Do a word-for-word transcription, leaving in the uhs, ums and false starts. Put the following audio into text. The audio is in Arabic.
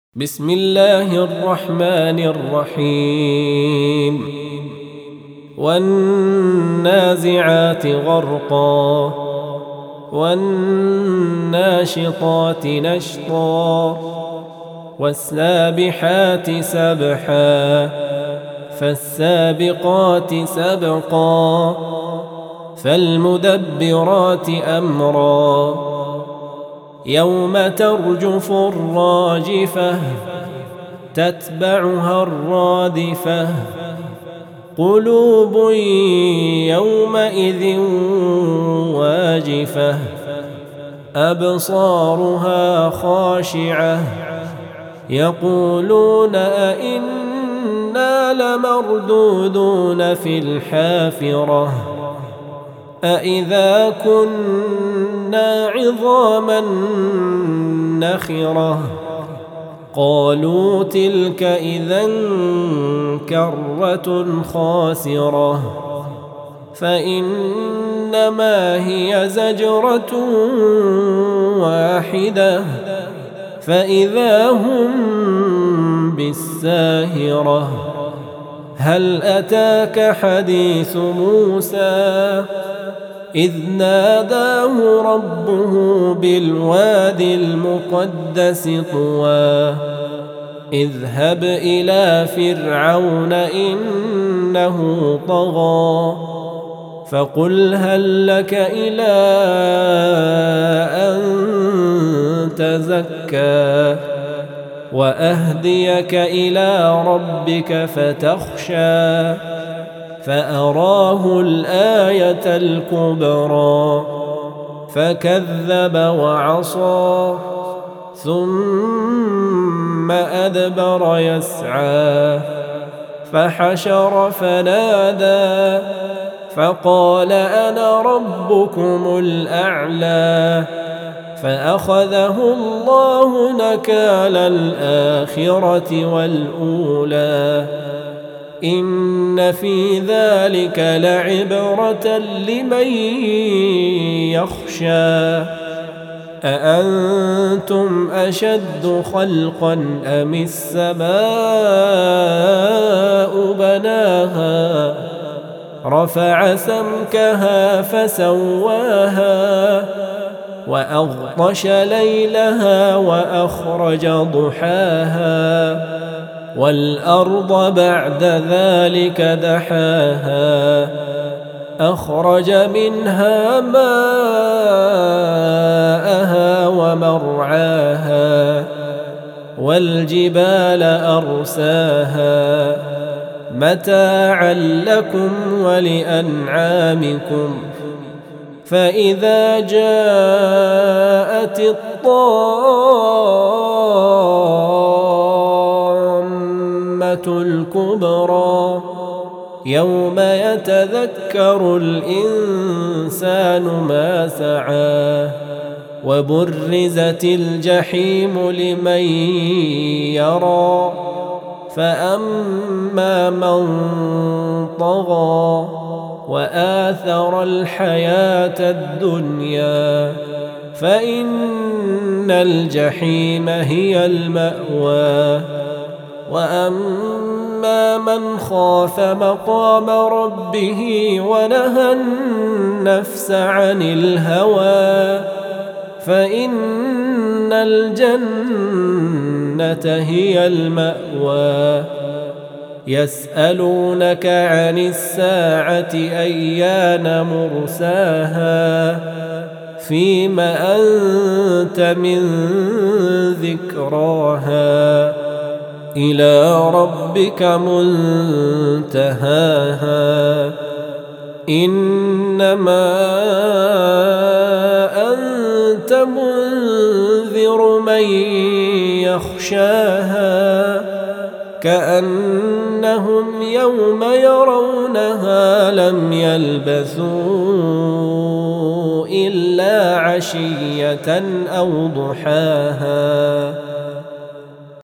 بسم الله الرحمن الرحيم والنازعات غرقا والناشطات نشطا والسابحات سبحا فالسابقات سبقا فالمدبرات أمرا يوم ترجف الراجفة تتبعها الرادفة قلوب يومئذ واجفة أبصارها خاشعة يقولون أئنا لمردودون في الحافرة أئذا كنا عظاما نخرة قالوا تلك إذا كرة خاسرة فإنما هي زجرة واحدة فإذا هم بالساهرة هل أتاك حديث موسى إذ ناداه ربه بالوادي المقدس طوى اذهب إلى فرعون إنه طغى فقل هل لك إلى أن تزكى وأهديك إلى ربك فتخشى فأراه الآية الكبرى فكذب وعصى ثم أدبر يسعى فحشر فنادى فقال أنا ربكم الأعلى فأخذه الله نكال الآخرة والأولى إن في ذلك لعبرة لمن يخشى أأنتم أشد خلقا أم السماء بناها رفع سمكها فسواها وأغطش ليلها وأخرج ضحاها والأرض بعد ذلك دحاها أخرج منها ماءها ومرعاها والجبال أرساها متاعا لكم ولأنعامكم فإذا جاءت الطامة الكبرى يوم يتذكر الإنسان ما سعى وبرزت الجحيم لمن يرى فأما من طغى وآثر الحياة الدنيا فإن الجحيم هي المأوى وأما من خاف مقام ربه ونهى النفس عن الهوى فإن الجنة هي المأوى يسألونك عن الساعة أيان مرساها فيم أنت من ذكراها إلى ربك منتهاها إنما أنت منذر من يخشاها كأنهم يوم يرونها لم يلبثوا إلا عشية أو ضحاها